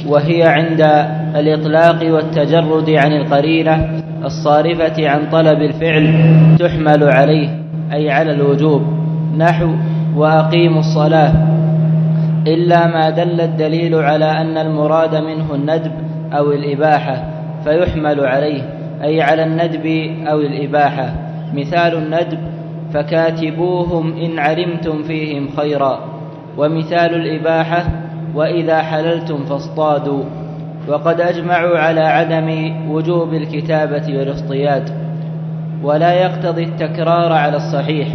وهي عند الإطلاق والتجرد عن القرينة الصارفة عن طلب الفعل تحمل عليه أي على الوجوب، نحو وأقيموا الصلاة، إلا ما دل الدليل على أن المراد منه الندب أو الإباحة فيحمل عليه أي على الندب أو الإباحة. مثال الندب فكاتبوهم إن علمتم فيهم خيرا، ومثال الإباحة وإذا حللتم فاصطادوا. وقد أجمعوا على عدم وجوب الكتابة والاصطياد، ولا يقتضي التكرار على الصحيح،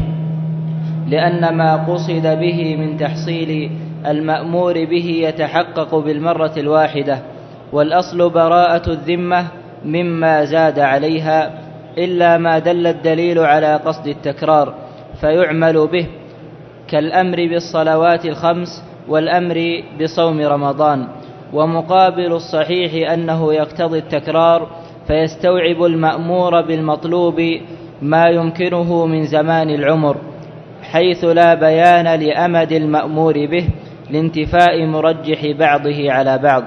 لأن ما قصد به من تحصيل المأمور به يتحقق بالمرة الواحدة، والأصل براءة الذمة مما زاد عليها، إلا ما دل الدليل على قصد التكرار فيعمل به، كالأمر بالصلوات الخمس والأمر بصوم رمضان. ومقابل الصحيح أنه يقتضي التكرار، فيستوعب المأمور بالمطلوب ما يمكنه من زمان العمر، حيث لا بيان لأمد المأمور به لانتفاء مرجح بعضه على بعض.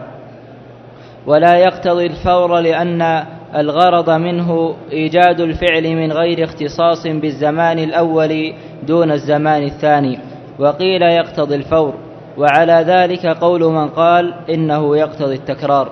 ولا يقتضي الفور، لأن الغرض منه إيجاد الفعل من غير اختصاص بالزمان الأول دون الزمان الثاني، وقيل يقتضي الفور، وعلى ذلك قول من قال إنه يقتضي التكرار.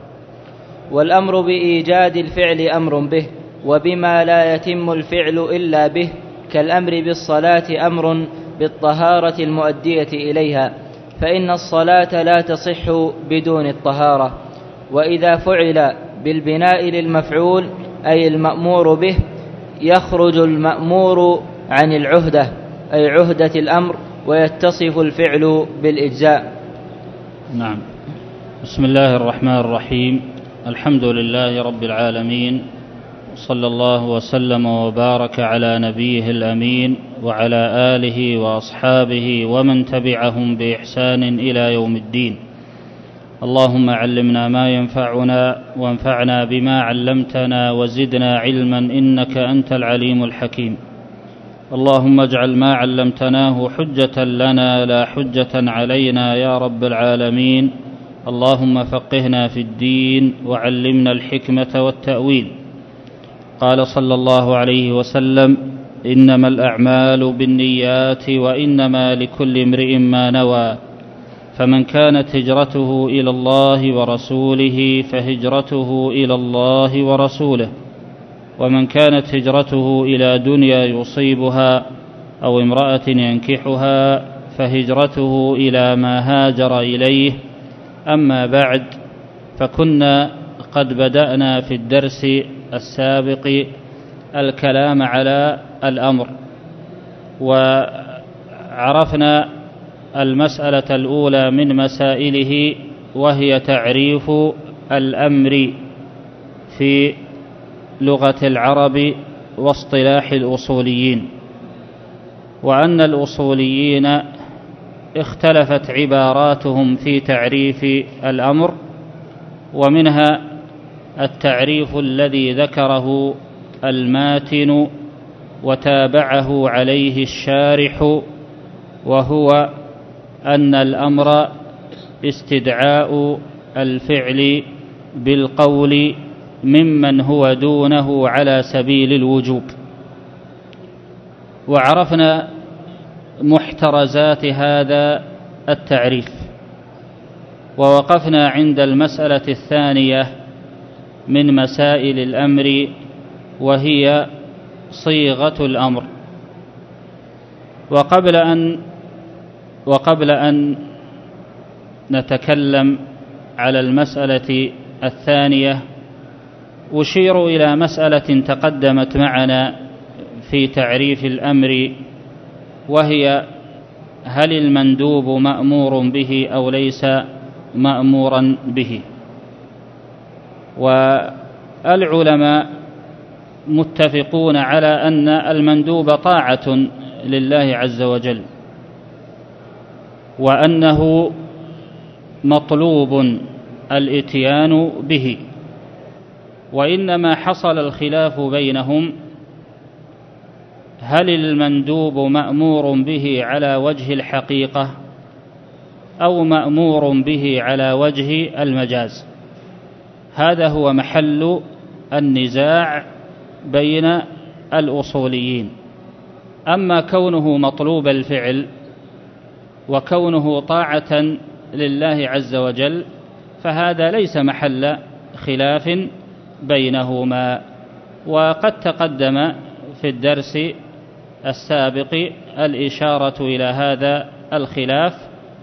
والأمر بإيجاد الفعل أمر به، وبما لا يتم الفعل إلا به، كالأمر بالصلاة أمر بالطهارة المؤدية إليها، فإن الصلاة لا تصح بدون الطهارة. وإذا فعل بالبناء للمفعول أي المأمور به، يخرج المأمور عن العهدة أي عهدة الأمر، ويتصف الفعل بالإجزاء. نعم. بسم الله الرحمن الرحيم. الحمد لله رب العالمين، صلى الله وسلم وبارك على نبيه الأمين وعلى آله وأصحابه ومن تبعهم بإحسان إلى يوم الدين. اللهم علمنا ما ينفعنا وانفعنا بما علمتنا وزدنا علما إنك أنت العليم الحكيم. اللهم اجعل ما علمتناه حجة لنا لا حجة علينا يا رب العالمين. اللهم فقهنا في الدين وعلمنا الحكمة والتأويل. قال صلى الله عليه وسلم: إنما الأعمال بالنيات وإنما لكل امرئ ما نوى، فمن كانت هجرته إلى الله ورسوله فهجرته إلى الله ورسوله، ومن كانت هجرته إلى دنيا يصيبها أو امرأة ينكحها فهجرته إلى ما هاجر إليه. أما بعد، فكنا قد بدأنا في الدرس السابق الكلام على الأمر، وعرفنا المسألة الأولى من مسائله، وهي تعريف الأمر في لغة العرب واصطلاح الأصوليين، وأن الأصوليين اختلفت عباراتهم في تعريف الأمر، ومنها التعريف الذي ذكره الماتن وتابعه عليه الشارح، وهو أن الأمر استدعاء الفعل بالقول ممن هو دونه على سبيل الوجوب. وعرفنا محترزات هذا التعريف، ووقفنا عند المسألة الثانية من مسائل الأمر، وهي صيغة الأمر. وقبل أن نتكلم على المسألة الثانية، أشير إلى مسألة تقدمت معنا في تعريف الأمر، وهي: هل المندوب مأمور به أو ليس مأمورا به؟ والعلماء متفقون على أن المندوب طاعة لله عز وجل، وأنه مطلوب الإتيان به، وإنما حصل الخلاف بينهم: هل المندوب مأمور به على وجه الحقيقة أو مأمور به على وجه المجاز. هذا هو محل النزاع بين الأصوليين. أما كونه مطلوب الفعل وكونه طاعة لله عز وجل فهذا ليس محل خلاف بينهما. وقد تقدم في الدرس السابق الإشارة إلى هذا الخلاف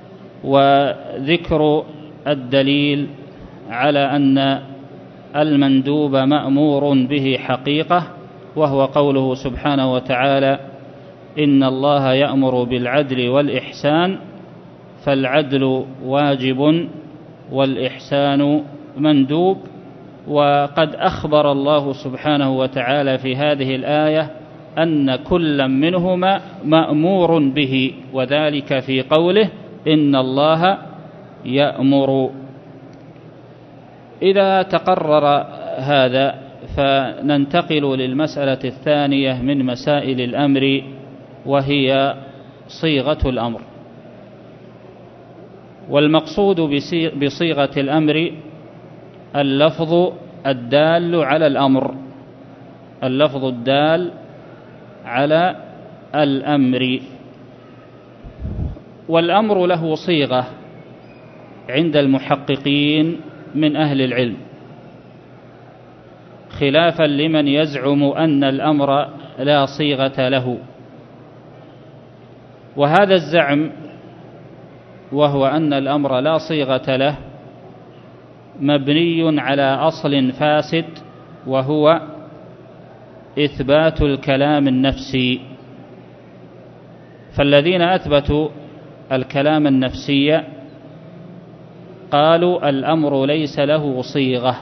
وذكر الدليل على أن المندوب مأمور به حقيقة، وهو قوله سبحانه وتعالى: إن الله يأمر بالعدل والإحسان، فالعدل واجب والإحسان مندوب. وقد أخبر الله سبحانه وتعالى في هذه الآية أن كل منهما مأمور به، وذلك في قوله: إن الله يأمر. إذا تقرر هذا فننتقل للمسألة الثانية من مسائل الأمر، وهي صيغة الأمر. والمقصود بصيغة الأمر اللفظ الدال على الأمر، اللفظ الدال على الأمر. والأمر له صيغة عند المحققين من أهل العلم، خلافا لمن يزعم أن الأمر لا صيغة له. وهذا الزعم، وهو أن الأمر لا صيغة له، مبني على أصل فاسد، وهو إثبات الكلام النفسي. فالذين أثبتوا الكلام النفسي قالوا الأمر ليس له صيغة.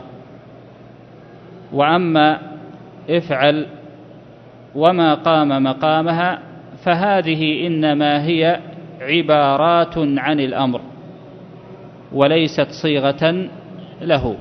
وأما افعل وما قام مقامها فهذه إنما هي عبارات عن الأمر وليست صيغة له.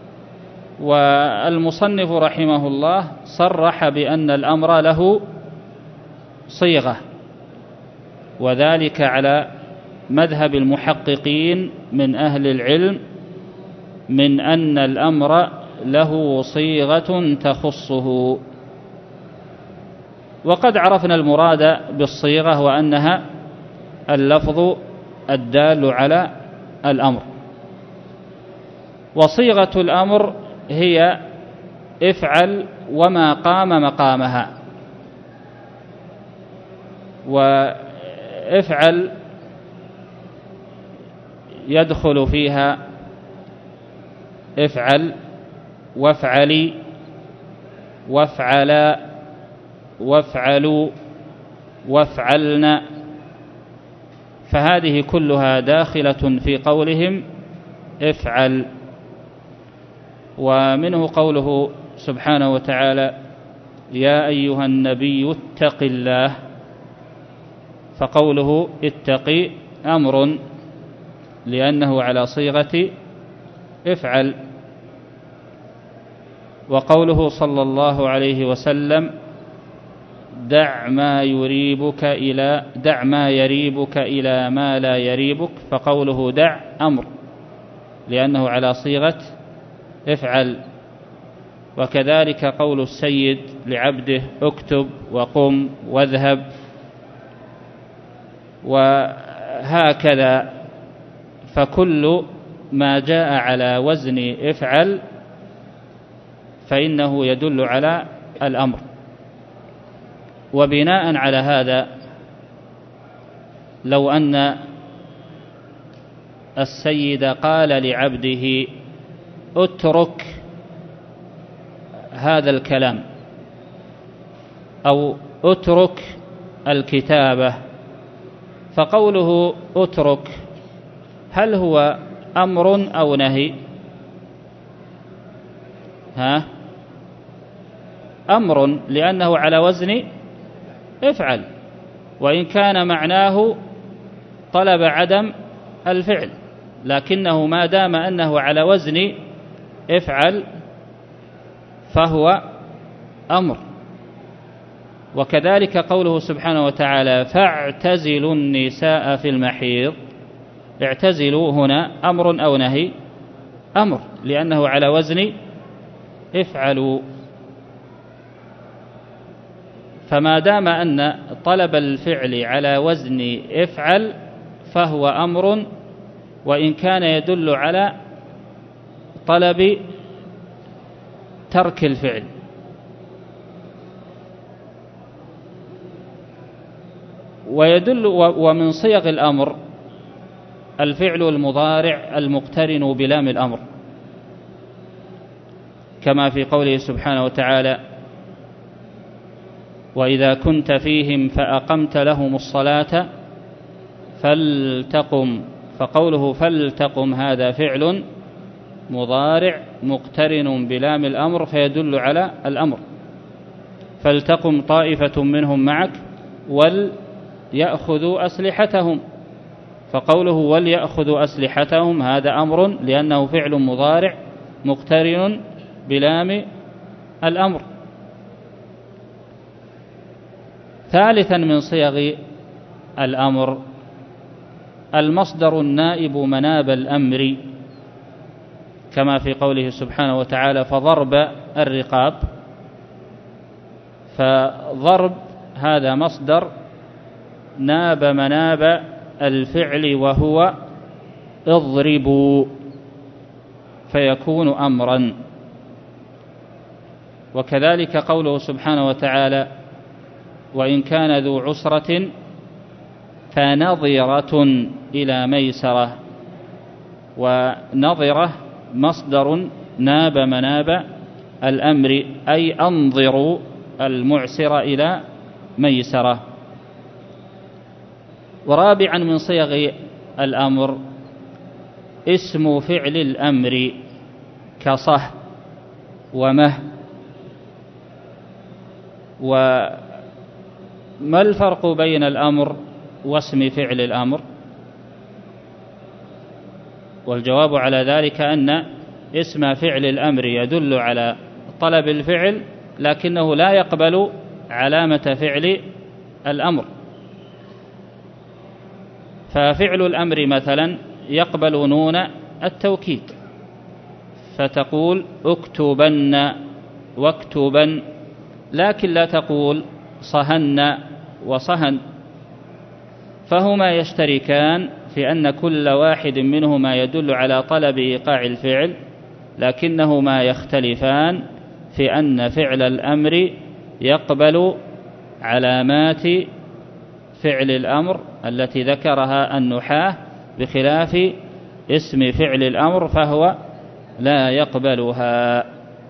والمصنف رحمه الله صرح بأن الأمر له صيغة، وذلك على مذهب المحققين من أهل العلم، من أن الأمر له صيغة تخصه. وقد عرفنا المراد بالصيغة، وأنها اللفظ الدال على الأمر. وصيغة الأمر هي افعل وما قام مقامها. وافعل يدخل فيها افعل وافعلي وافعلا وافعلوا وافعلن، فهذه كلها داخلة في قولهم افعل. ومنه قوله سبحانه وتعالى: يا أيها النبي اتق الله. فقوله اتقي أمر، لأنه على صيغة افعل. وقوله صلى الله عليه وسلم: دع ما يريبك إلى ما لا يريبك. فقوله دع أمر، لأنه على صيغة افعل. وكذلك قول السيد لعبده: اكتب وقم واذهب. وهكذا، فكل ما جاء على وزن افعل فإنه يدل على الأمر. وبناء على هذا، لو أن السيد قال لعبده: اترك هذا الكلام، أو اترك الكتابة، فقوله اترك هل هو أمر أو نهي؟ أمر، لأنه على وزن افعل، وإن كان معناه طلب عدم الفعل، لكنه ما دام أنه على وزن افعل فهو أمر. وكذلك قوله سبحانه وتعالى: فاعتزلوا النساء في المحيض. اعتزلوا هنا أمر أو نهي؟ أمر، لأنه على وزن افعلوا. فما دام أن طلب الفعل على وزن افعل فهو أمر، وإن كان يدل على طلب ترك الفعل. ويدل ومن صيغ الأمر الفعل المضارع المقترن بلام الأمر، كما في قوله سبحانه وتعالى: وإذا كنت فيهم فأقمت لهم الصلاة فلتقم. فقوله فلتقم هذا فعل مضارع مقترن بلام الأمر فيدل على الأمر. فلتقم طائفة منهم معك وليأخذوا أسلحتهم، فقوله وليأخذوا أسلحتهم هذا أمر لأنه فعل مضارع مقترن بلام الأمر. ثالثا من صيغ الأمر المصدر النائب مناب الأمر، كما في قوله سبحانه وتعالى: فضرب الرقاب. فضرب هذا مصدر ناب مناب الفعل وهو اضربوا، فيكون أمرا. وكذلك قوله سبحانه وتعالى: وإن كان ذو عسرة فنظرة إلى ميسرة. ونظرة مصدر ناب مناب الأمر، أي أنظروا المعسر إلى ميسرة. ورابعا من صيغ الأمر اسم فعل الأمر كصه ومه. وما الفرق بين الأمر واسم فعل الأمر؟ والجواب على ذلك أن اسم فعل الأمر يدل على طلب الفعل لكنه لا يقبل علامة فعل الأمر. ففعل الأمر مثلا يقبل نون التوكيد، فتقول اكتبن واكتبن، لكن لا تقول صهن وصهن. فهما يشتركان في أن كل واحد منهما يدل على طلب إيقاع الفعل، لكنهما يختلفان في أن فعل الأمر يقبل علامات فعل الأمر التي ذكرها النحاة، بخلاف اسم فعل الأمر فهو لا يقبلها.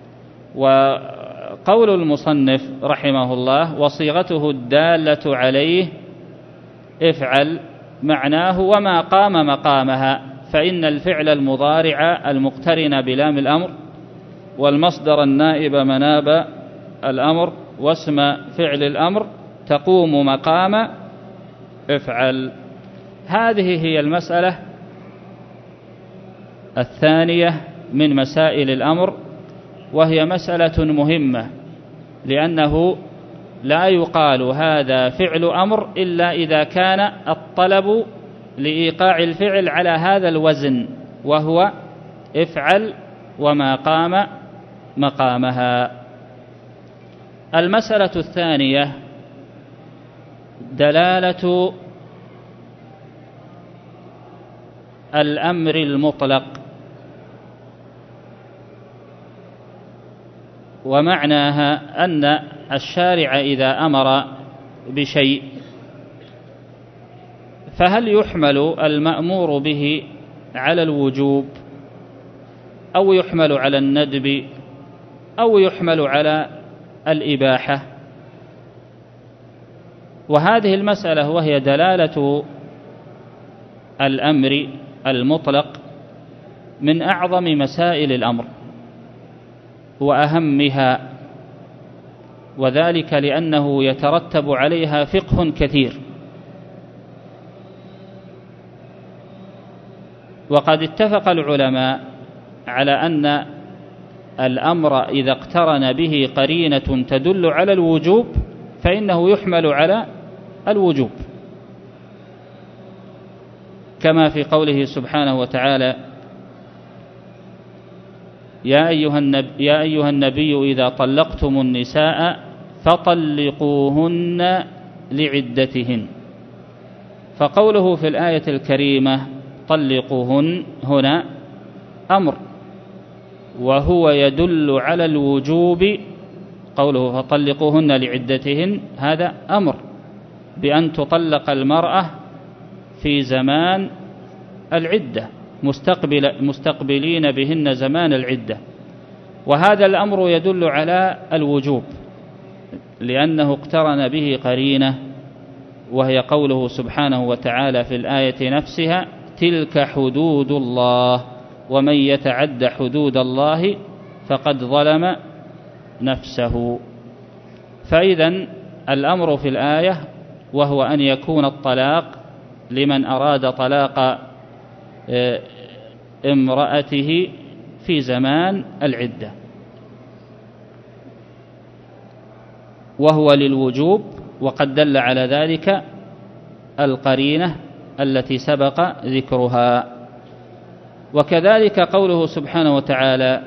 وقول المصنف رحمه الله: وصيغته الدالة عليه افعل، معناه وما قام مقامها، فإن الفعل المضارع المقترن بلام الأمر والمصدر النائب مناب الأمر واسم فعل الأمر تقوم مقام افعل. هذه هي المسألة الثانية من مسائل الأمر، وهي مسألة مهمة، لأنه لا يقال هذا فعل أمر إلا إذا كان الطلب لإيقاع الفعل على هذا الوزن، وهو افعل وما قام مقامها. المسألة الثانية دلالة الأمر المطلق. ومعناها أن الشارع إذا أمر بشيء فهل يحمل المأمور به على الوجوب، أو يحمل على الندب، أو يحمل على الإباحة؟ وهذه المسألة وهي دلالة الأمر المطلق من أعظم مسائل الأمر وأهمها، وذلك لأنه يترتب عليها فقه كثير. وقد اتفق العلماء على أن الأمر إذا اقترن به قرينة تدل على الوجوب فإنه يحمل على الوجوب. كما في قوله سبحانه وتعالى: يا أيها النبي إذا طلقتم النساء فطلقوهن لعدتهن. فقوله في الآية الكريمة طلقوهن هنا أمر، وهو يدل على الوجوب. قوله فطلقوهن لعدتهن هذا أمر بأن تطلق المرأة في زمان العدة، مستقبلين بهن زمان العدة، وهذا الأمر يدل على الوجوب لأنه اقترن به قرينة، وهي قوله سبحانه وتعالى في الآية نفسها: تلك حدود الله ومن يتعد حدود الله فقد ظلم نفسه. فإذا الأمر في الآية وهو أن يكون الطلاق لمن أراد طلاق امرأته في زمان العدة، وهو للوجوب، وقد دل على ذلك القرينة التي سبق ذكرها. وكذلك قوله سبحانه وتعالى: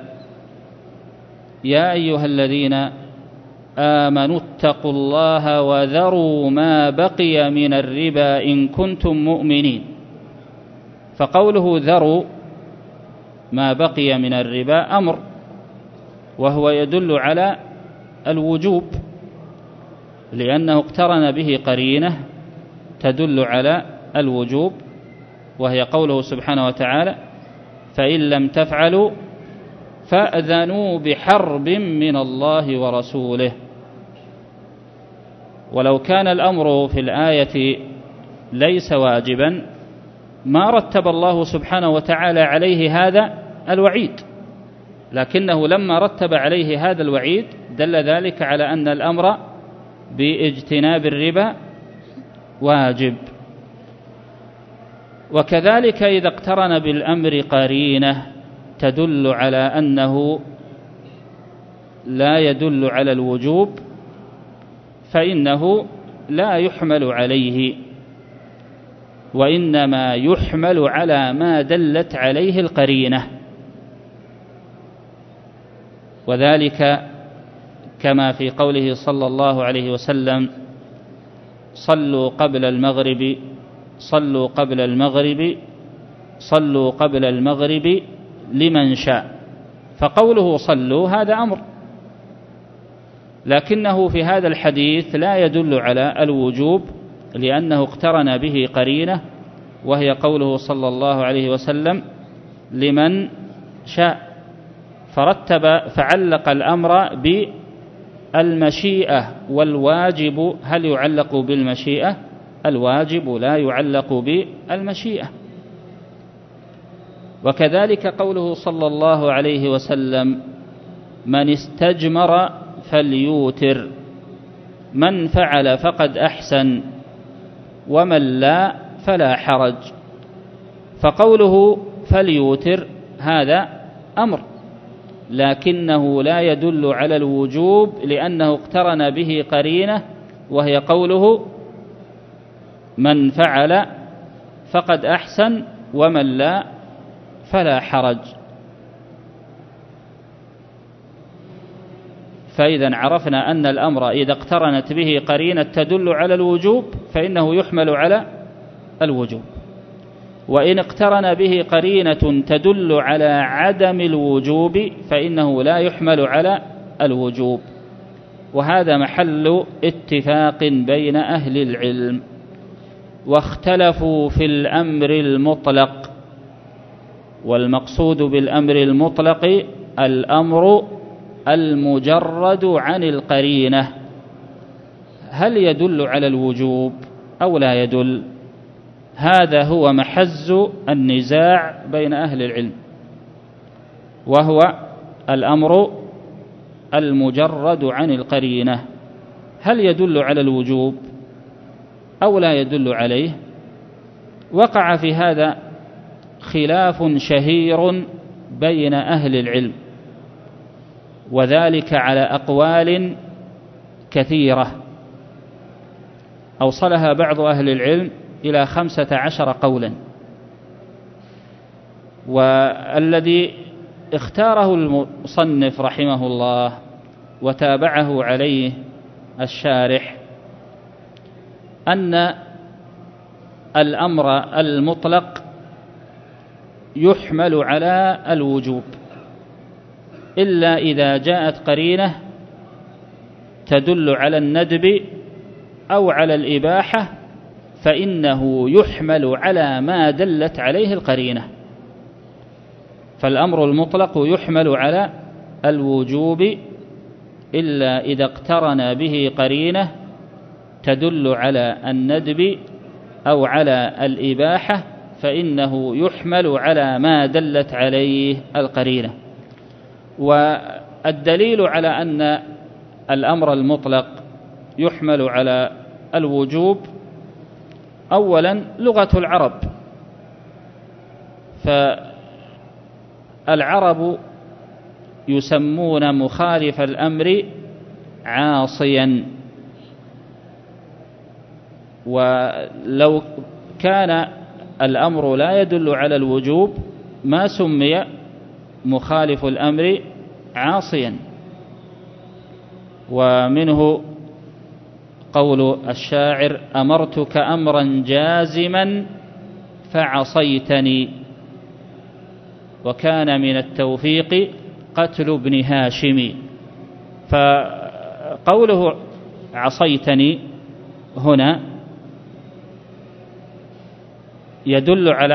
يا أيها الذين آمنوا اتقوا الله وذروا ما بقي من الربا إن كنتم مؤمنين. فقوله ذروا ما بقي من الربا أمر، وهو يدل على الوجوب لأنه اقترن به قرينة تدل على الوجوب، وهي قوله سبحانه وتعالى: فإن لم تفعلوا فأذنوا بحرب من الله ورسوله. ولو كان الأمر في الآية ليس واجبا ما رتب الله سبحانه وتعالى عليه هذا الوعيد، لكنه لما رتب عليه هذا الوعيد دل ذلك على أن الأمر باجتناب الربا واجب. وكذلك إذا اقترن بالأمر قرينة تدل على أنه لا يدل على الوجوب فإنه لا يحمل عليه، وإنما يحمل على ما دلت عليه القرينة، وذلك كما في قوله صلى الله عليه وسلم: صلوا قبل المغرب صلوا قبل المغرب صلوا قبل المغرب لمن شاء. فقوله صلوا هذا أمر، لكنه في هذا الحديث لا يدل على الوجوب لأنه اقترن به قرينة، وهي قوله صلى الله عليه وسلم: لمن شاء، فعلق الأمر بالمشيئة، والواجب هل يعلق بالمشيئة؟ الواجب لا يعلق بالمشيئة. وكذلك قوله صلى الله عليه وسلم: من استجمر فليوتر، من فعل فقد أحسن ومن لا فلا حرج. فقوله فليوتر هذا أمر، لكنه لا يدل على الوجوب لأنه اقترن به قرينة، وهي قوله من فعل فقد أحسن ومن لا فلا حرج. فإذا عرفنا أن الأمر إذا اقترنت به قرينة تدل على الوجوب فإنه يحمل على الوجوب، وإن اقترن به قرينة تدل على عدم الوجوب فإنه لا يحمل على الوجوب. وهذا محل اتفاق بين أهل العلم. واختلفوا في الأمر المطلق، والمقصود بالأمر المطلق الأمر المجرد عن القرينة، هل يدل على الوجوب أو لا يدل؟ هذا هو محز النزاع بين أهل العلم، وهو الأمر المجرد عن القرينة، هل يدل على الوجوب أو لا يدل عليه؟ وقع في هذا خلاف شهير بين أهل العلم، وذلك على أقوال كثيرة أوصلها بعض أهل العلم إلى 15 قولا، والذي اختاره المصنف رحمه الله وتابعه عليه الشارح أن الأمر المطلق يحمل على الوجوب إلا إذا جاءت قرينة تدل على الندب أو على الإباحة فإنه يحمل على ما دلت عليه القرينة. فالأمر المطلق يحمل على الوجوب إلا إذا اقترن به قرينة تدل على الندب أو على الإباحة فإنه يحمل على ما دلت عليه القرينة. والدليل على أن الأمر المطلق يحمل على الوجوب أولا لغة العرب، فالعرب يسمون مخالف الأمر عاصيا، ولو كان الأمر لا يدل على الوجوب ما سمي مخالف الأمر عاصيا. ومنه قول الشاعر: أمرتك أمرا جازما فعصيتني، وكان من التوفيق قتل ابن هاشم. فقوله عصيتني هنا يدل على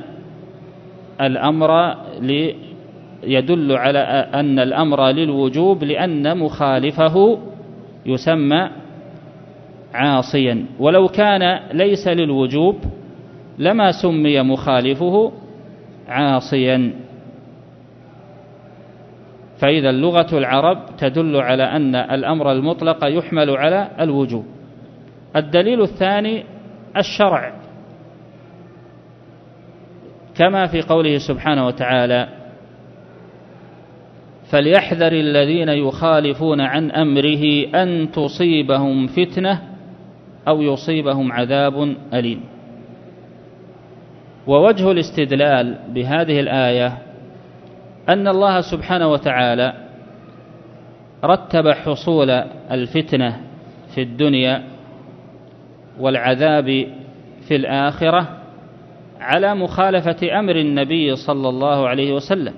أن الأمر للوجوب لأن مخالفه يسمى عاصيا، ولو كان ليس للوجوب لما سمي مخالفه عاصيا. فإذا لغة العرب تدل على أن الأمر المطلق يحمل على الوجوب. الدليل الثاني الشرع، كما في قوله سبحانه وتعالى: فليحذر الذين يخالفون عن أمره أن تصيبهم فتنة أو يصيبهم عذاب أليم. ووجه الاستدلال بهذه الآية أن الله سبحانه وتعالى رتب حصول الفتنة في الدنيا والعذاب في الآخرة على مخالفة أمر النبي صلى الله عليه وسلم،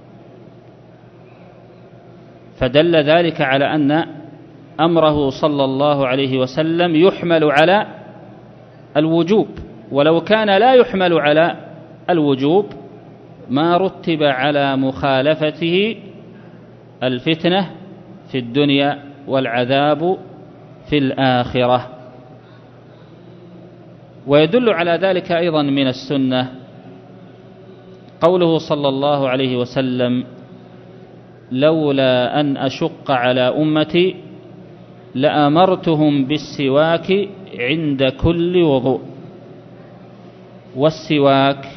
فدل ذلك على أن أمره صلى الله عليه وسلم يحمل على الوجوب، ولو كان لا يحمل على الوجوب ما رتب على مخالفته الفتنة في الدنيا والعذاب في الآخرة. ويدل على ذلك أيضا من السنة قوله صلى الله عليه وسلم: لولا أن أشق على أمتي لأمرتهم بالسواك عند كل وضوء. والسواك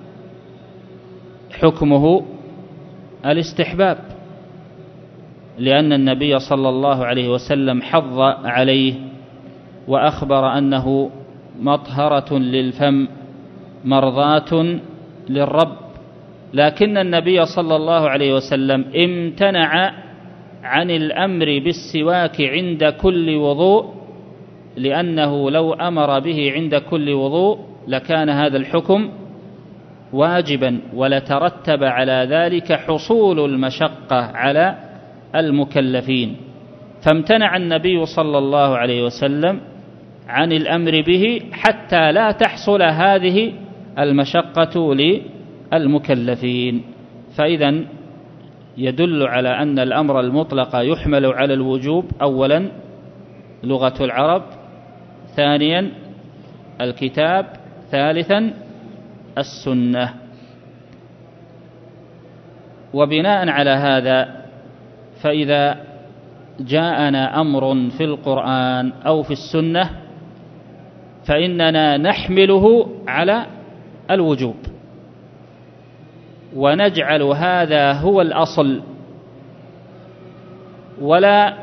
حكمه الاستحباب، لأن النبي صلى الله عليه وسلم حض عليه وأخبر أنه مطهرة للفم مرضاة للرب، لكن النبي صلى الله عليه وسلم امتنع عن الأمر بالسواك عند كل وضوء، لأنه لو أمر به عند كل وضوء لكان هذا الحكم واجبا ولترتب على ذلك حصول المشقة على المكلفين، فامتنع النبي صلى الله عليه وسلم عن الأمر به حتى لا تحصل هذه المشقة للمكلفين. فإذا يدل على أن الأمر المطلق يحمل على الوجوب أولا لغة العرب، ثانيا الكتاب، ثالثا السنة. وبناء على هذا فإذا جاءنا أمر في القرآن أو في السنة فإننا نحمله على الوجوب ونجعل هذا هو الأصل، ولا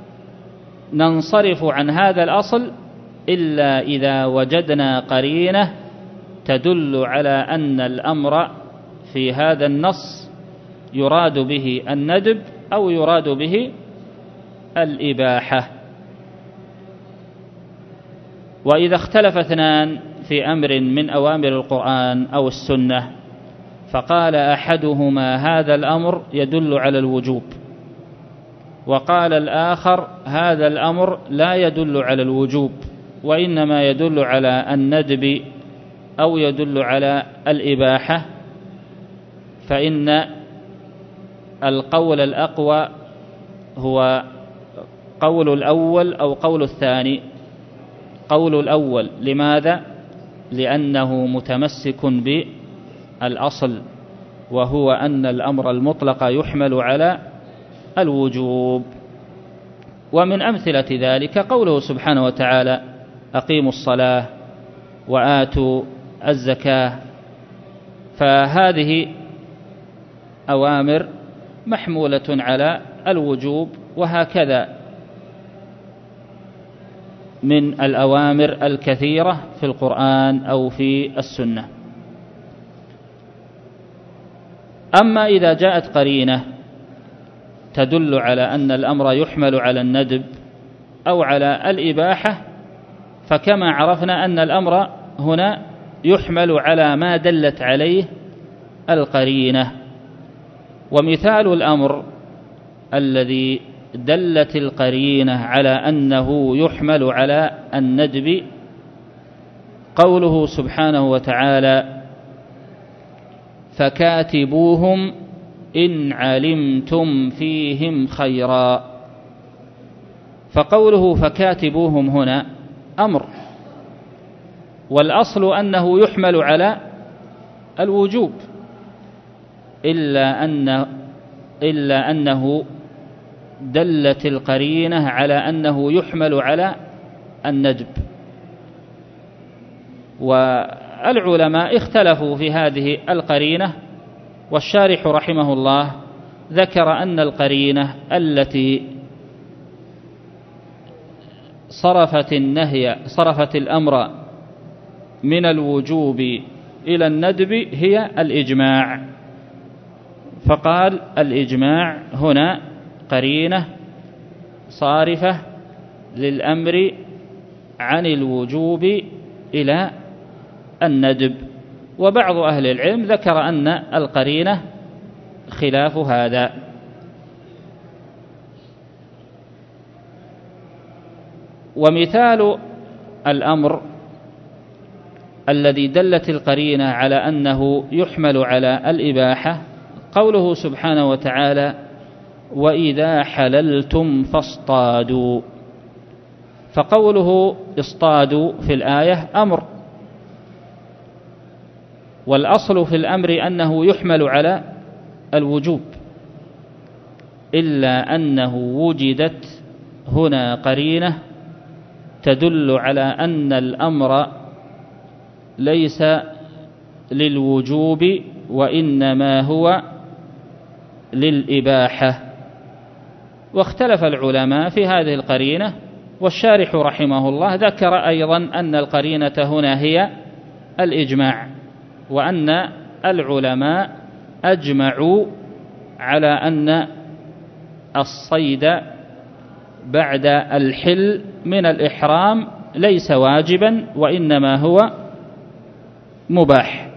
ننصرف عن هذا الأصل إلا إذا وجدنا قرينة تدل على أن الأمر في هذا النص يراد به الندب أو يراد به الإباحة. وإذا اختلف اثنان في أمر من أوامر القرآن أو السنة فقال أحدهما هذا الأمر يدل على الوجوب، وقال الآخر هذا الأمر لا يدل على الوجوب وإنما يدل على الندب أو يدل على الإباحة، فإن القول الأقوى هو قول الأول أو قول الثاني. قول الأول، لماذا؟ لأنه متمسك بالأصل، وهو أن الأمر المطلق يحمل على الوجوب. ومن أمثلة ذلك قوله سبحانه وتعالى أقيموا الصلاة وآتوا الزكاة، فهذه أوامر محمولة على الوجوب، وهكذا من الأوامر الكثيرة في القرآن أو في السنة. أما إذا جاءت قرينة تدل على أن الأمر يحمل على الندب أو على الإباحة، فكما عرفنا أن الأمر هنا يحمل على ما دلت عليه القرينة. ومثال الأمر الذي دلت القرينة على أنه يحمل على الندب قوله سبحانه وتعالى فكاتبوهم إن علمتم فيهم خيرا. فقوله فكاتبوهم هنا أمر، والأصل أنه يحمل على الوجوب، إلا أنه دلت القرينة على أنه يحمل على الندب. والعلماء اختلفوا في هذه القرينة، والشارح رحمه الله ذكر أن القرينة التي صرفت الأمر من الوجوب إلى الندب هي الإجماع، فقال الإجماع هنا قرينة صارفة للأمر عن الوجوب إلى الندب. وبعض أهل العلم ذكر أن القرينة خلاف هذا. ومثال الأمر الذي دلت القرينة على أنه يحمل على الإباحة قوله سبحانه وتعالى وإذا حللتم فاصطادوا. فقوله اصطادوا في الآية أمر، والأصل في الأمر أنه يحمل على الوجوب، إلا أنه وجدت هنا قرينة تدل على أن الأمر ليس للوجوب وإنما هو للإباحة. واختلف العلماء في هذه القرينة، والشارح رحمه الله ذكر أيضا أن القرينة هنا هي الإجماع، وأن العلماء أجمعوا على أن الصيد بعد الحل من الإحرام ليس واجبا وإنما هو مباح.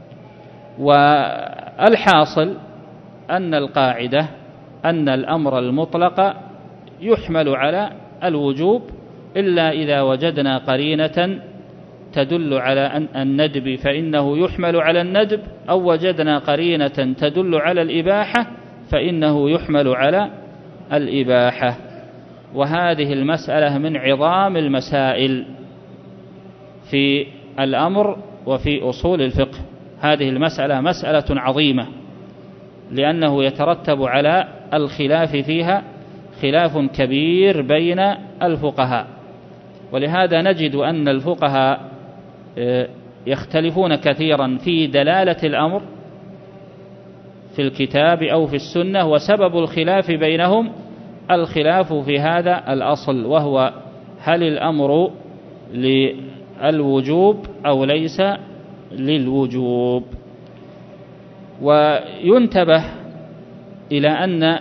والحاصل أن القاعدة أن الأمر المطلق يحمل على الوجوب، إلا إذا وجدنا قرينة تدل على الندب فإنه يحمل على الندب، أو وجدنا قرينة تدل على الإباحة فإنه يحمل على الإباحة. وهذه المسألة من عظام المسائل في الأمر وفي أصول الفقه. هذه المسألة مسألة عظيمة، لأنه يترتب على الخلاف فيها خلاف كبير بين الفقهاء، ولهذا نجد أن الفقهاء يختلفون كثيرا في دلالة الأمر في الكتاب أو في السنة، وسبب الخلاف بينهم الخلاف في هذا الأصل، وهو هل الأمر للوجوب أو ليس للوجوب. وينتبه إلى أن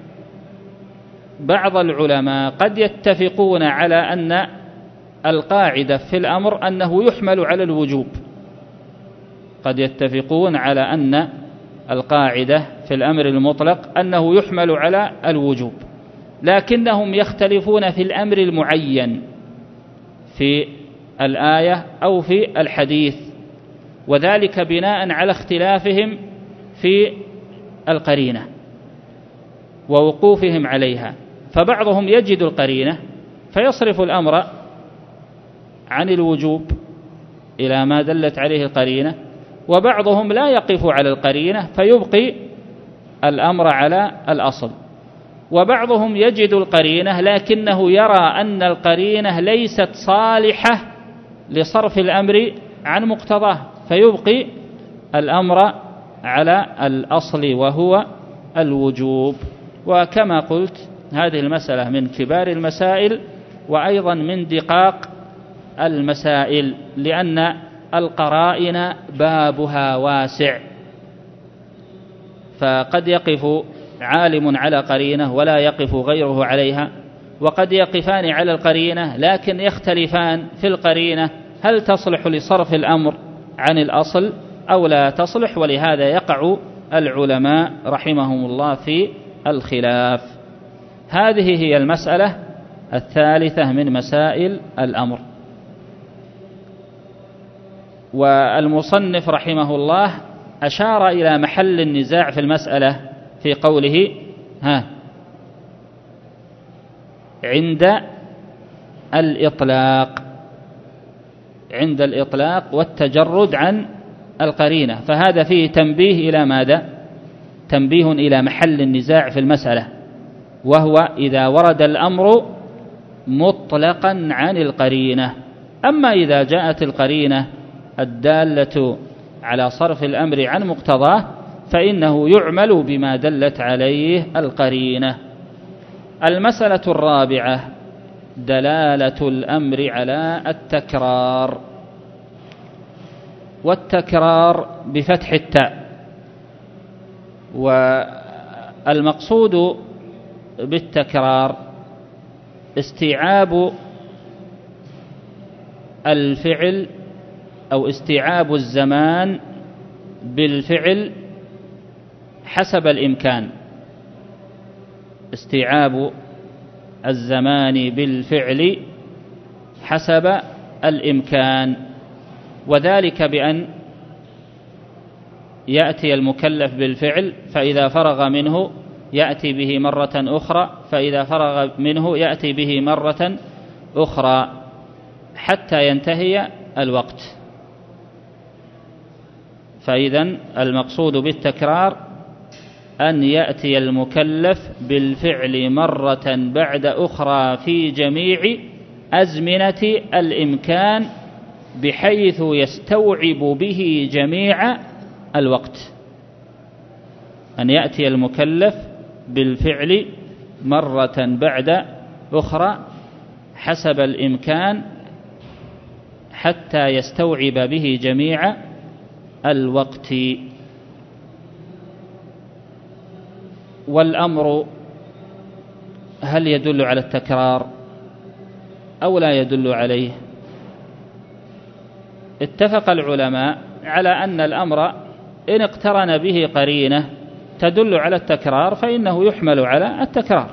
بعض العلماء قد يتفقون على أن القاعدة في الأمر أنه يحمل على الوجوب، قد يتفقون على أن القاعدة في الأمر المطلق أنه يحمل على الوجوب، لكنهم يختلفون في الأمر المعين في الآية أو في الحديث، وذلك بناء على اختلافهم في القرينة ووقوفهم عليها. فبعضهم يجد القرينة فيصرف الأمر عن الوجوب إلى ما دلت عليه القرينة، وبعضهم لا يقف على القرينة فيبقي الأمر على الأصل، وبعضهم يجد القرينة لكنه يرى أن القرينة ليست صالحة لصرف الأمر عن مقتضاه فيبقي الأمر على الأصل وهو الوجوب. وكما قلت هذه المسألة من كبار المسائل وأيضا من دقاق المسائل، لأن القرائن بابها واسع، فقد يقف عالم على قرينة ولا يقف غيره عليها، وقد يقفان على القرينة لكن يختلفان في القرينة هل تصلح لصرف الأمر عن الأصل أو لا تصلح، ولهذا يقع العلماء رحمهم الله في الخلاف. هذه هي المسألة الثالثة من مسائل الأمر. والمصنف رحمه الله أشار إلى محل النزاع في المسألة في قوله عند الإطلاق والتجرد عن القرينة، فهذا فيه تنبيه إلى ماذا؟ تنبيه إلى محل النزاع في المسألة، وهو إذا ورد الأمر مطلقا عن القرينة. أما إذا جاءت القرينة الدالة على صرف الأمر عن مقتضاه فإنه يعمل بما دلت عليه القرينة. المسألة الرابعة دلالة الأمر على التكرار، والتكرار بفتح التاء، والمقصود بالتكرار استيعاب الفعل أو استيعاب الزمان بالفعل حسب الإمكان، استيعاب الزمان بالفعل حسب الإمكان، وذلك بأن يأتي المكلف بالفعل فإذا فرغ منه يأتي به مرة أخرى، فإذا فرغ منه يأتي به مرة أخرى حتى ينتهي الوقت. فإذن المقصود بالتكرار أن يأتي المكلف بالفعل مرة بعد أخرى في جميع أزمنة الإمكان بحيث يستوعب به جميع الوقت، أن يأتي المكلف بالفعل مرة بعد أخرى حسب الإمكان حتى يستوعب به جميع الوقت. والأمر هل يدل على التكرار أو لا يدل عليه؟ اتفق العلماء على أن الأمر إن اقترن به قرينة تدل على التكرار فإنه يحمل على التكرار،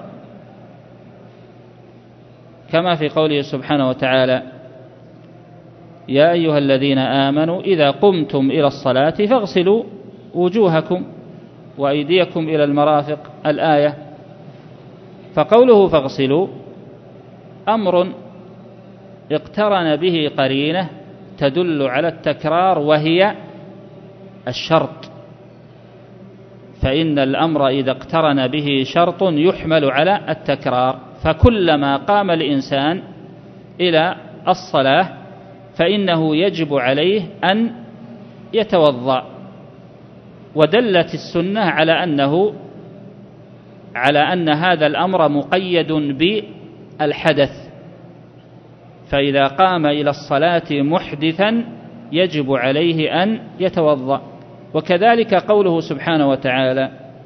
كما في قوله سبحانه وتعالى يا أيها الذين آمنوا إذا قمتم إلى الصلاة فاغسلوا وجوهكم وأيديكم إلى المرافق الآية. فقوله فاغسلوا أمر اقترن به قرينة تدل على التكرار وهي الشرط، فإن الأمر إذا اقترن به شرط يحمل على التكرار، فكلما قام الإنسان إلى الصلاة فإنه يجب عليه أن يتوضأ، ودلت السنة على أن هذا الأمر مقيد بالحدث، فإذا قام إلى الصلاة محدثا يجب عليه أن يتوضأ، وكذلك قوله سبحانه وتعالى: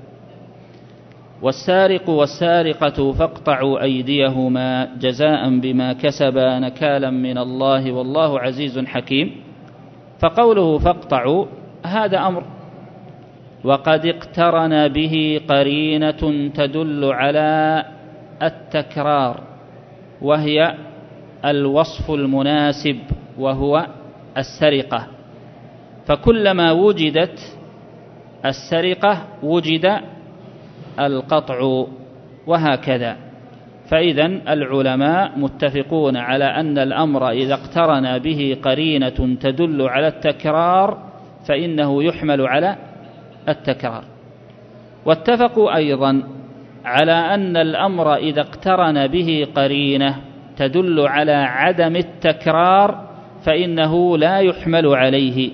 والسارق والسارقة فاقطعوا أيديهما جزاء بما كسبا نكالا من الله والله عزيز حكيم. فقوله فاقطعوا هذا أمر، وقد اقترن به قرينة تدل على التكرار، وهي الوصف المناسب وهو السرقة، فكلما وجدت السرقة وجد القطع، وهكذا. فإذن العلماء متفقون على أن الأمر إذا اقترن به قرينة تدل على التكرار فإنه يحمل على التكرار. واتفقوا أيضا على أن الأمر إذا اقترن به قرينة تدل على عدم التكرار فإنه لا يحمل عليه.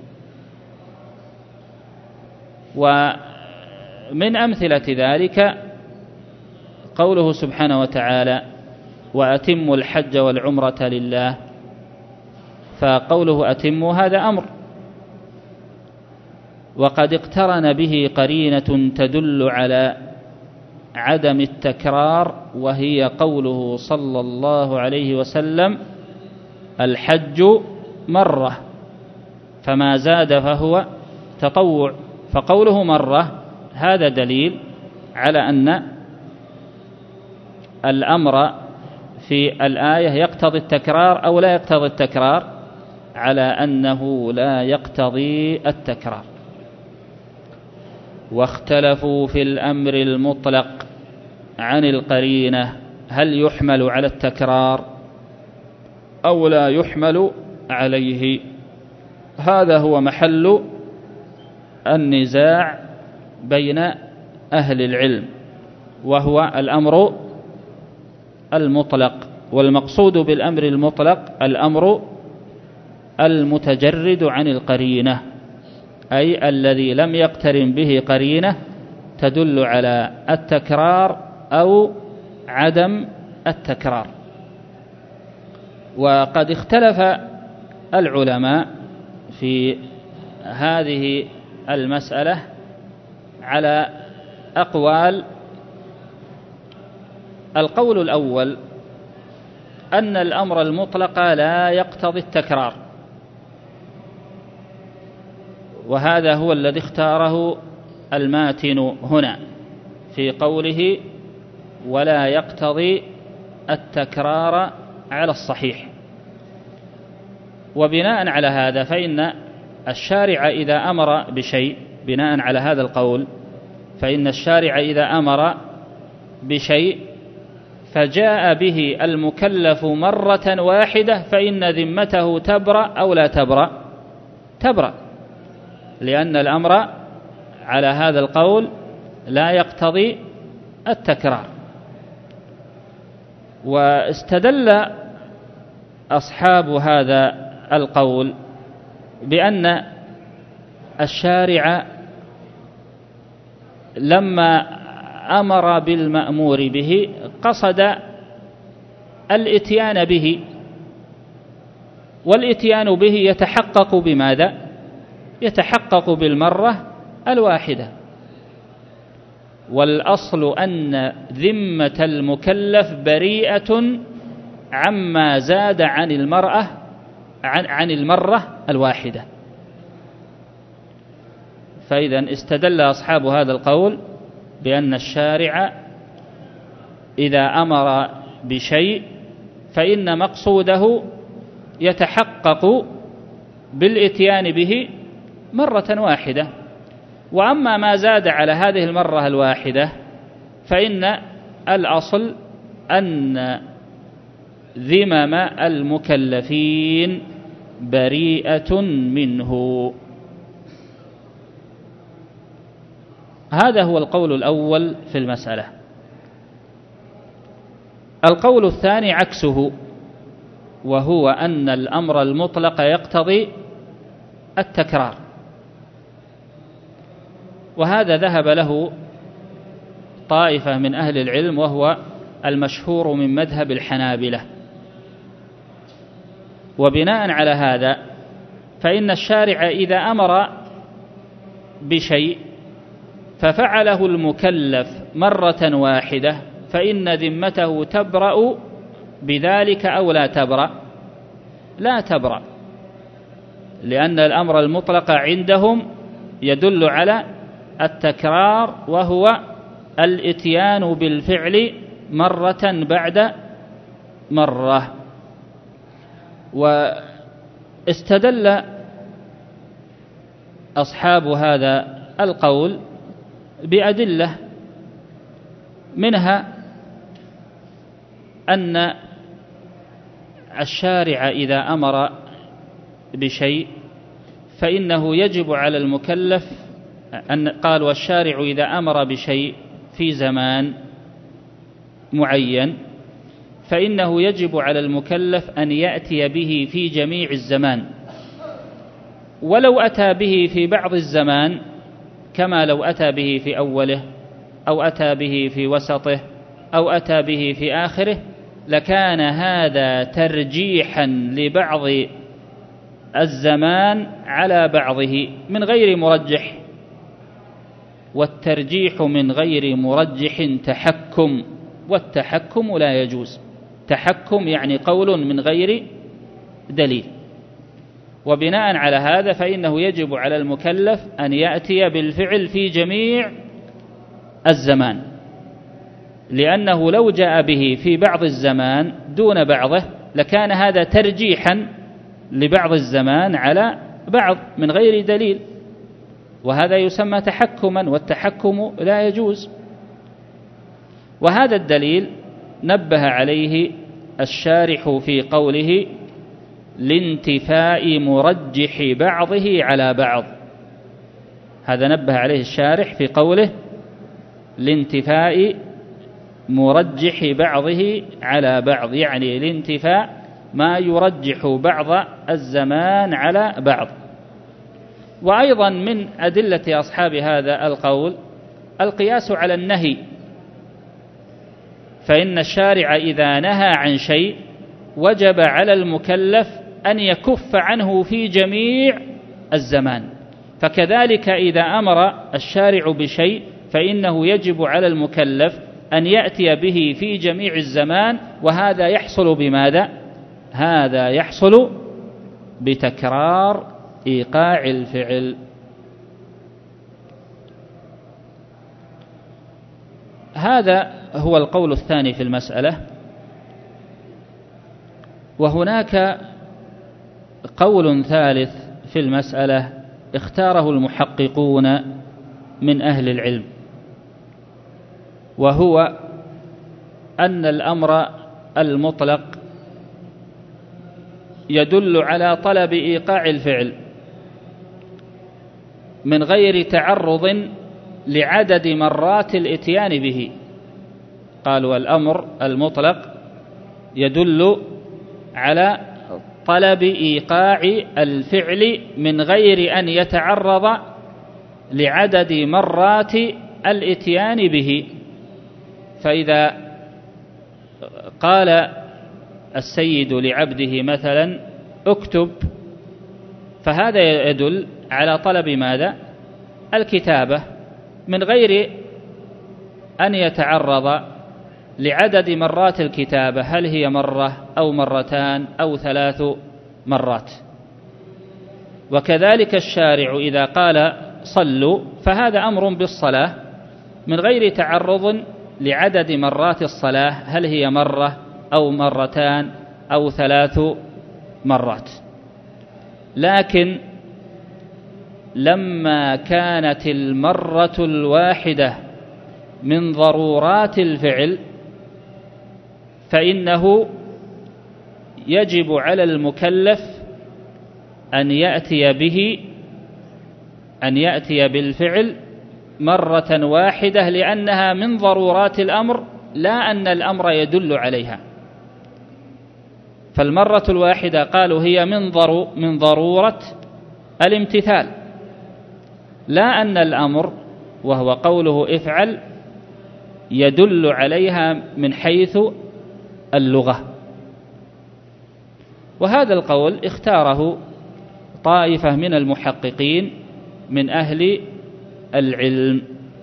ومن أمثلة ذلك قوله سبحانه وتعالى: وأتموا الحج والعمرة لله. فقوله أتموا هذا أمر، وقد اقترن به قرينة تدل على عدم التكرار، وهي قوله صلى الله عليه وسلم: الحج مرة، فما زاد فهو تطوع. فقوله مرة هذا دليل على أن الأمر في الآية يقتضي التكرار أو لا يقتضي التكرار، على أنه لا يقتضي التكرار. واختلفوا في الأمر المطلق عن القرينة هل يحمل على التكرار أو لا يحمل عليه. هذا هو محل النزاع بين أهل العلم، وهو الأمر المطلق. والمقصود بالأمر المطلق الأمر المتجرد عن القرينة، أي الذي لم يقترن به قرينة تدل على التكرار أو عدم التكرار. وقد اختلف العلماء في هذه المسألة على أقوال. القول الأول أن الأمر المطلق لا يقتضي التكرار، وهذا هو الذي اختاره الماتن هنا في قوله: ولا يقتضي التكرار على الصحيح. وبناء على هذا فإن الشارع إذا أمر بشيء، بناء على هذا القول، فإن الشارع إذا أمر بشيء فجاء به المكلف مرة واحدة فإن ذمته تبرأ أو لا تبرأ؟ تبرأ، لأن الأمر على هذا القول لا يقتضي التكرار. واستدل أصحاب هذا القول بأن الشارع لما أمر بالمأمور به قصد الإتيان به، والإتيان به يتحقق بماذا؟ يتحقق بالمرة الواحدة. والأصل أن ذمة المكلف بريئة عما زاد عن المرة الواحدة. فإذا استدل أصحاب هذا القول بأن الشارع إذا أمر بشيء فإن مقصوده يتحقق بالإتيان به مرة واحدة، وأما ما زاد على هذه المرة الواحدة فإن الأصل أن ذمم المكلفين بريئة منه. هذا هو القول الأول في المسألة. القول الثاني عكسه، وهو أن الأمر المطلق يقتضي التكرار، وهذا ذهب له طائفة من أهل العلم، وهو المشهور من مذهب الحنابلة. وبناء على هذا فإن الشارع إذا أمر بشيء ففعله المكلف مرة واحدة فإن ذمته تبرأ بذلك أو لا تبرأ؟ لا تبرأ، لأن الأمر المطلق عندهم يدل على التكرار، وهو الإتيان بالفعل مرة بعد مرة. واستدل أصحاب هذا القول بأدلة، منها أن الشارع إذا أمر بشيء فإنه يجب على المكلف قال والشارع إذا أمر بشيء في زمان معين فإنه يجب على المكلف أن يأتي به في جميع الزمان، ولو أتى به في بعض الزمان كما لو أتى به في أوله أو أتى به في وسطه أو أتى به في آخره لكان هذا ترجيحا لبعض الزمان على بعضه من غير مرجح، والترجيح من غير مرجح تحكم، والتحكم لا يجوز. تحكم يعني قول من غير دليل. وبناء على هذا فإنه يجب على المكلف أن يأتي بالفعل في جميع الزمان، لأنه لو جاء به في بعض الزمان دون بعضه لكان هذا ترجيحا لبعض الزمان على بعض من غير دليل، وهذا يسمى تحكما، والتحكم لا يجوز. وهذا الدليل نبه عليه الشارح في قوله لانتفاء مرجح بعضه على بعض. هذا نبه عليه الشارح في قوله لانتفاء مرجح بعضه على بعض، يعني لانتفاء ما يرجح بعض الزمان على بعض. وأيضا من أدلة أصحاب هذا القول القياس على النهي، فإن الشارع إذا نهى عن شيء وجب على المكلف أن يكف عنه في جميع الزمان، فكذلك إذا أمر الشارع بشيء فإنه يجب على المكلف أن يأتي به في جميع الزمان. وهذا يحصل بماذا؟ هذا يحصل بتكرار إيقاع الفعل. هذا هو القول الثاني في المسألة. وهناك قول ثالث في المسألة اختاره المحققون من أهل العلم، وهو أن الأمر المطلق يدل على طلب إيقاع الفعل من غير تعرض لعدد مرات الإتيان به. قالوا الأمر المطلق يدل على طلب إيقاع الفعل من غير أن يتعرض لعدد مرات الإتيان به. فإذا قال السيد لعبده مثلا اكتب، فهذا يدل على طلب ماذا؟ الكتابة، من غير أن يتعرض لعدد مرات الكتابة، هل هي مرة أو مرتان أو 3 مرات. وكذلك الشارع إذا قال صلوا فهذا أمر بالصلاة من غير تعرض لعدد مرات الصلاة، هل هي مرة أو مرتان أو 3 مرات. لكن لما كانت المرة الواحدة من ضرورات الفعل فإنه يجب على المكلف أن يأتي بالفعل مرة واحدة، لأنها من ضرورات الأمر لا أن الأمر يدل عليها. فالمرة الواحدة قالوا هي من ضرورة الامتثال، لا أن الأمر وهو قوله افعل يدل عليها من حيث اللغة. وهذا القول اختاره طائفة من المحققين من أهل العلم.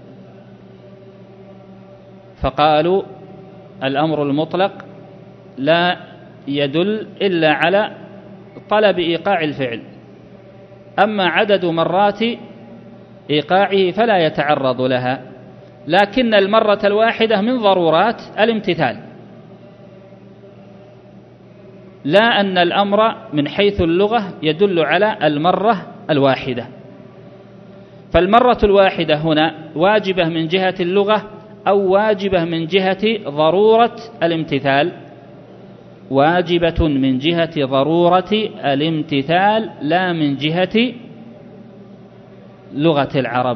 فقالوا الأمر المطلق لا يدل إلا على طلب إيقاع الفعل، أما عدد مرات إيقاعه فلا يتعرض لها، لكن المرة الواحدة من ضرورات الامتثال، لا أن الأمر من حيث اللغة يدل على المرة الواحدة. فالمرة الواحدة هنا واجبة من جهة اللغة أو واجبة من جهة ضرورة الامتثال؟ واجبة من جهة ضرورة الامتثال لا من جهة لغة العرب.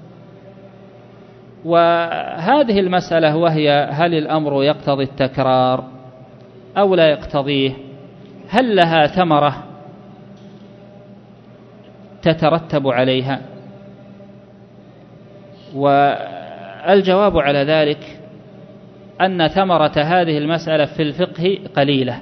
وهذه المسألة وهي هل الأمر يقتضي التكرار أو لا يقتضيه، هل لها ثمرة تترتب عليها؟ والجواب على ذلك أن ثمرة هذه المسألة في الفقه قليلة،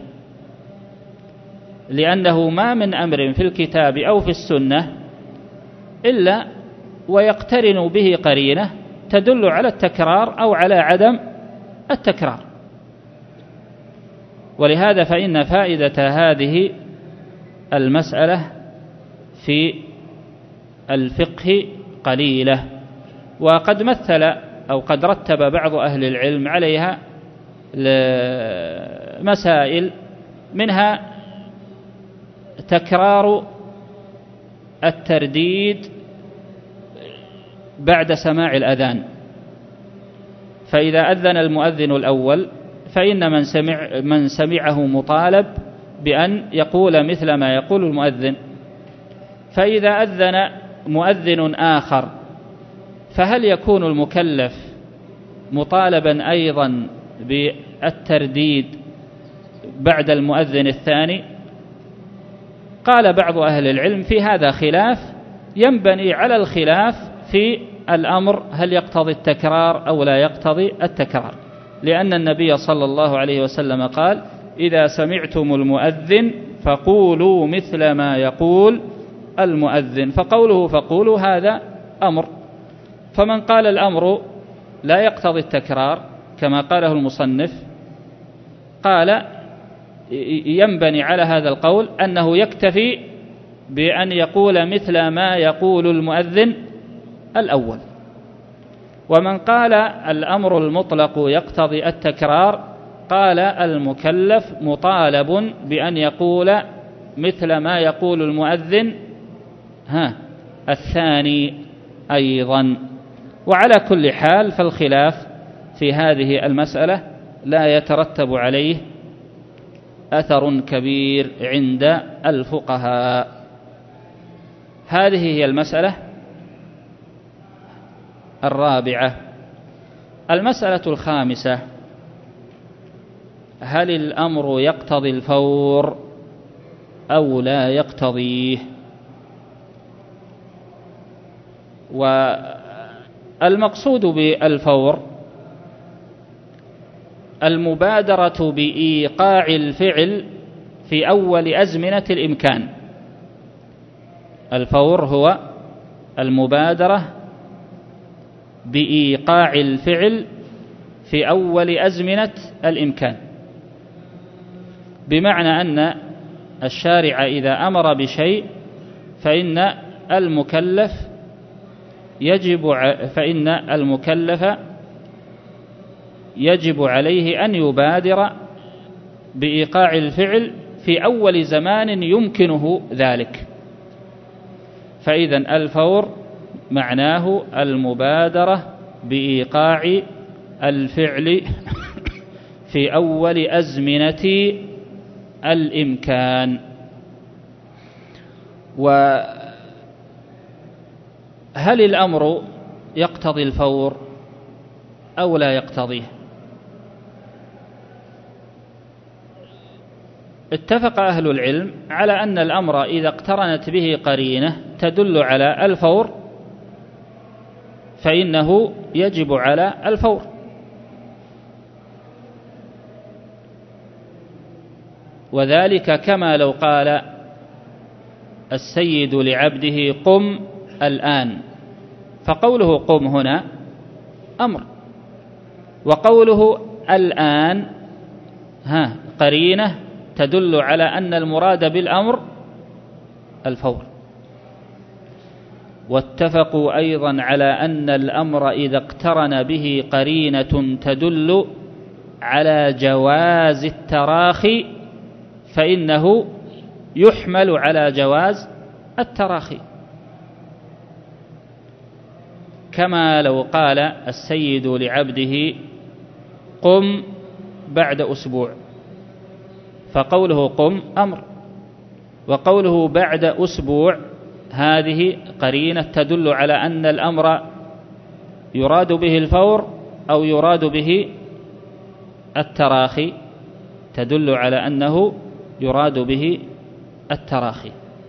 لأنه ما من أمر في الكتاب أو في السنة إلا ويقترن به قرينة تدل على التكرار أو على عدم التكرار. ولهذا فإن فائدة هذه المسألة في الفقه قليلة. وقد مثل أو قد رتب بعض أهل العلم عليها مسائل، منها تكرار الترديد بعد سماع الأذان. فإذا أذن المؤذن الأول فإن من سمعه مطالب بأن يقول مثل ما يقول المؤذن. فإذا أذن مؤذن آخر فهل يكون المكلف مطالبا أيضا بالترديد بعد المؤذن الثاني؟ قال بعض أهل العلم في هذا خلاف ينبني على الخلاف في الأمر هل يقتضي التكرار أو لا يقتضي التكرار، لأن النبي صلى الله عليه وسلم قال إذا سمعتم المؤذن فقولوا مثل ما يقول المؤذن، فقوله فقولوا هذا أمر. فمن قال الأمر لا يقتضي التكرار كما قاله المصنف قال ينبني على هذا القول أنه يكتفي بأن يقول مثل ما يقول المؤذن الأول. ومن قال الأمر المطلق يقتضي التكرار قال المكلف مطالب بأن يقول مثل ما يقول المؤذن الثاني أيضا. وعلى كل حال فالخلاف في هذه المسألة لا يترتب عليه أثر كبير عند الفقهاء. هذه هي المسألة الرابعة. المسألة الخامسة: هل الأمر يقتضي الفور أو لا يقتضيه؟ والمقصود بالفور المبادرة بإيقاع الفعل في أول أزمنة الإمكان. الفور هو المبادرة بإيقاع الفعل في أول أزمنة الإمكان، بمعنى أن الشارع إذا أمر بشيء فإن المكلف يجب عليه أن يبادر بإيقاع الفعل في أول زمان يمكنه ذلك. فإذا الفور معناه المبادرة بإيقاع الفعل في أول أزمنة الإمكان. وهل الأمر يقتضي الفور أو لا يقتضيه؟ اتفق أهل العلم على أن الأمر إذا اقترنت به قرينة تدل على الفور فإنه يجب على الفور. وذلك كما لو قال السيد لعبده قم الآن، فقوله قم هنا أمر، وقوله الآن قرينة تدل على أن المراد بالأمر الفور. واتفقوا أيضا على أن الأمر إذا اقترن به قرينة تدل على جواز التراخي فإنه يحمل على جواز التراخي، كما لو قال السيد لعبده قم بعد أسبوع، فقوله قم أمر، وقوله بعد أسبوع هذه قرينة تدل على أن الأمر يراد به الفور أو يراد به التراخي، تدل على أنه يراد به التراخي.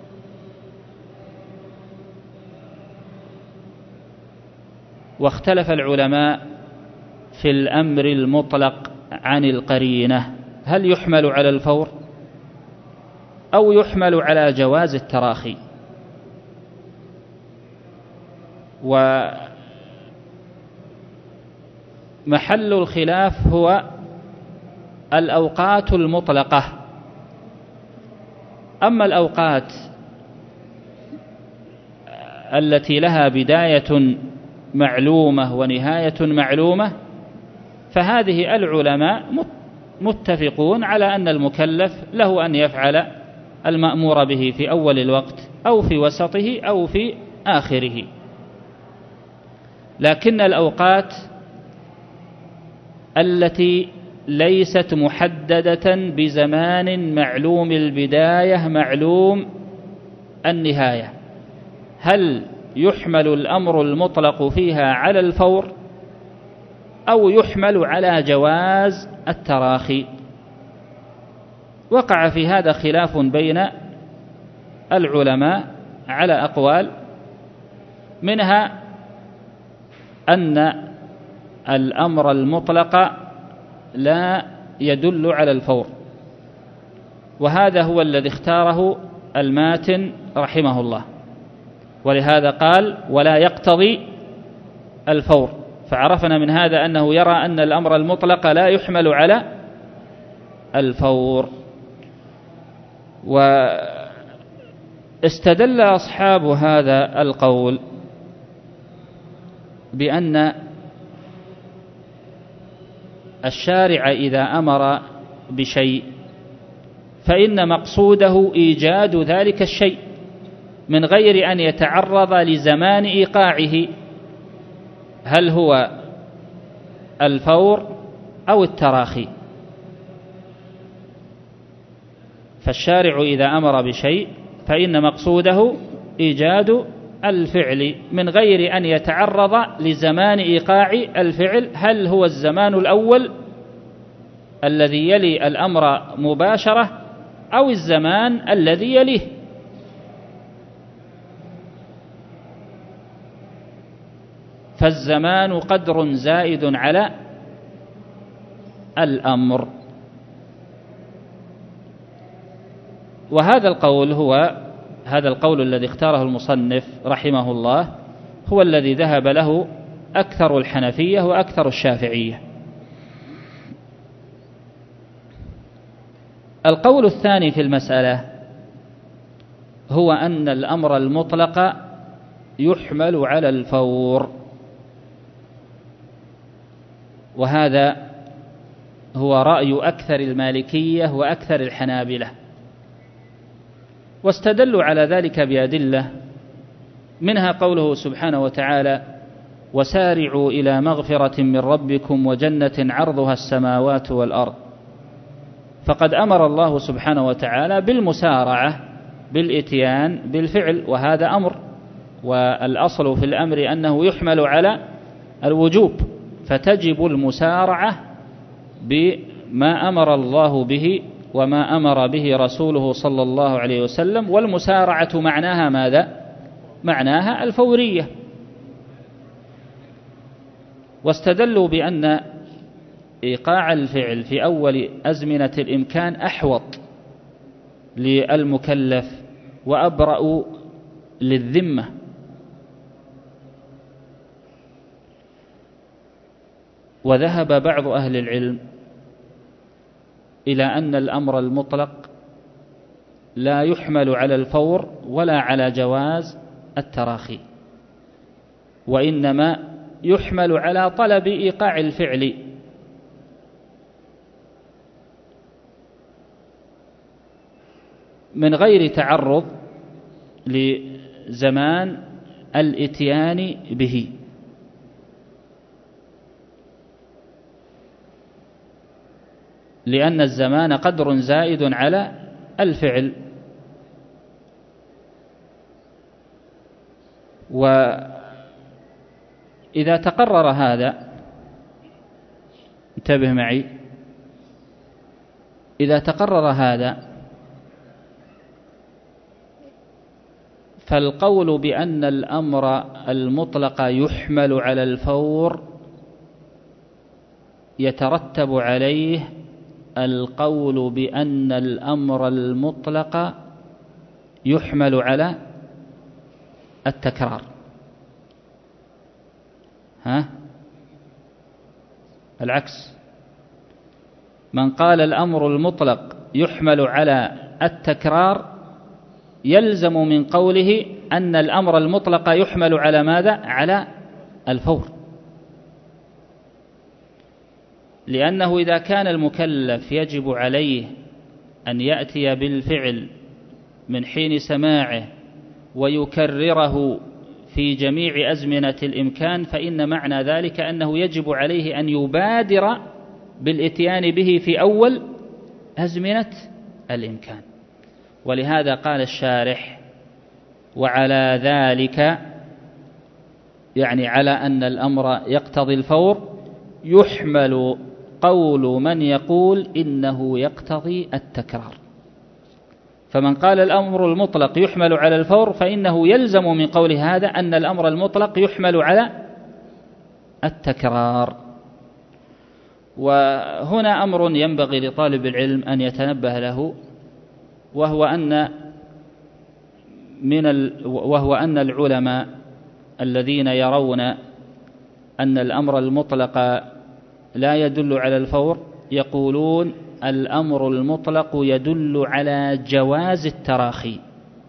واختلف العلماء في الأمر المطلق عن القرينة، هل يحمل على الفور أو يحمل على جواز التراخي؟ ومحل الخلاف هو الأوقات المطلقة. أما الأوقات التي لها بداية معلومة ونهاية معلومة فهذه العلماء متفقون على أن المكلف له أن يفعل المأمور به في أول الوقت أو في وسطه أو في آخره. لكن الأوقات التي ليست محددة بزمان معلوم البداية معلوم النهاية، هل يحمل الأمر المطلق فيها على الفور أو يحمل على جواز التراخي؟ وقع في هذا خلاف بين العلماء على أقوال، منها أن الأمر المطلق لا يدل على الفور، وهذا هو الذي اختاره الماتن رحمه الله، ولهذا قال ولا يقتضي الفور. فعرفنا من هذا أنه يرى أن الأمر المطلق لا يحمل على الفور. واستدل أصحاب هذا القول بأن الشارع إذا أمر بشيء فإن مقصوده إيجاد ذلك الشيء من غير أن يتعرض لزمان إيقاعه، هل هو الفور أو التراخي. فالشارع إذا أمر بشيء فإن مقصوده إيجاد الفعل من غير أن يتعرض لزمان إيقاع الفعل، هل هو الزمان الأول الذي يلي الأمر مباشرة أو الزمان الذي يليه. فالزمان قدر زائد على الأمر. وهذا القول هو هذا القول الذي اختاره المصنف رحمه الله هو الذي ذهب له أكثر الحنفية وأكثر الشافعية. القول الثاني في المسألة هو أن الأمر المطلق يحمل على الفور، وهذا هو رأي أكثر المالكية وأكثر الحنابلة، واستدلوا على ذلك بأدلة، منها قوله سبحانه وتعالى وسارعوا إلى مغفرة من ربكم وجنة عرضها السماوات والأرض. فقد أمر الله سبحانه وتعالى بالمسارعة بالإتيان بالفعل، وهذا أمر، والأصل في الأمر أنه يحمل على الوجوب، فتجب المسارعة بما أمر الله به وما أمر به رسوله صلى الله عليه وسلم. والمسارعة معناها ماذا؟ معناها الفورية. واستدلوا بأن إيقاع الفعل في أول أزمنة الإمكان أحوط للمكلف وأبرأ للذمة، وذهب بعض أهل العلم إلى أن الأمر المطلق لا يحمل على الفور ولا على جواز التراخي، وإنما يحمل على طلب إيقاع الفعل، من غير تعرض لزمان الإتيان به. لأن الزمان قدر زائد على الفعل. وإذا تقرر هذا، انتبه معي، إذا تقرر هذا فالقول بأن الأمر المطلق يحمل على الفور يترتب عليه القول بأن الأمر المطلق يحمل على التكرار. العكس، من قال الأمر المطلق يحمل على التكرار يلزم من قوله أن الأمر المطلق يحمل على ماذا؟ على الفور. لأنه إذا كان المكلف يجب عليه أن يأتي بالفعل من حين سماعه ويكرره في جميع أزمنة الإمكان، فإن معنى ذلك أنه يجب عليه أن يبادر بالإتيان به في أول أزمنة الإمكان. ولهذا قال الشارح: وعلى ذلك، يعني على أن الأمر يقتضي الفور، يحمل قول من يقول إنه يقتضي التكرار. فمن قال الأمر المطلق يحمل على الفور فإنه يلزم من قول هذا أن الأمر المطلق يحمل على التكرار. وهنا أمر ينبغي لطالب العلم أن يتنبه له، وهو أن العلماء الذين يرون أن الأمر المطلق لا يدل على الفور يقولون الأمر المطلق يدل على جواز التراخي،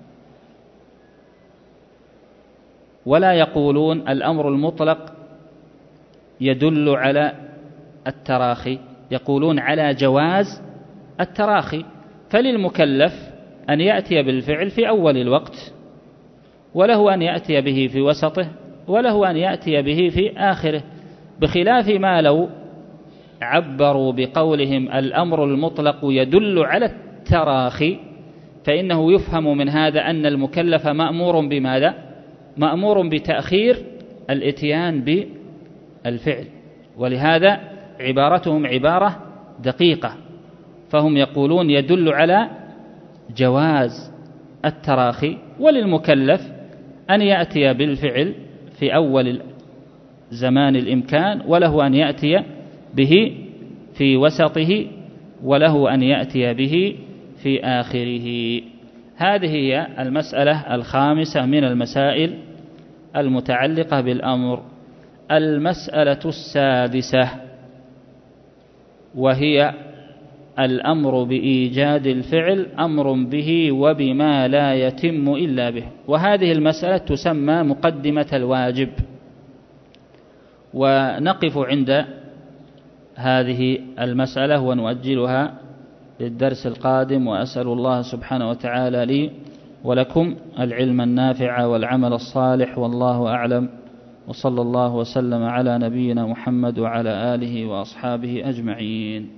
ولا يقولون الأمر المطلق يدل على التراخي، يقولون على جواز التراخي. فللمكلف أن يأتي بالفعل في أول الوقت، وله أن يأتي به في وسطه، وله أن يأتي به في آخره، بخلاف ما لو عبروا بقولهم الأمر المطلق يدل على التراخي، فإنه يفهم من هذا أن المكلف مأمور بماذا؟ مأمور بتأخير الإتيان بالفعل. ولهذا عبارتهم عبارة دقيقة، فهم يقولون يدل على جواز التراخي، وللمكلف أن يأتي بالفعل في أول زمان الإمكان، وله أن يأتي به في وسطه، وله أن يأتي به في آخره. هذه هي المسألة الخامسة من المسائل المتعلقة بالأمر. المسألة السادسة وهي الأمر بإيجاد الفعل، أمر به وبما لا يتم إلا به. وهذه المسألة تسمى مقدمة الواجب، ونقف عند هذه المسألة ونؤجلها للدرس القادم. وأسأل الله سبحانه وتعالى لي ولكم العلم النافع والعمل الصالح، والله أعلم، وصلى الله وسلم على نبينا محمد وعلى آله وأصحابه أجمعين.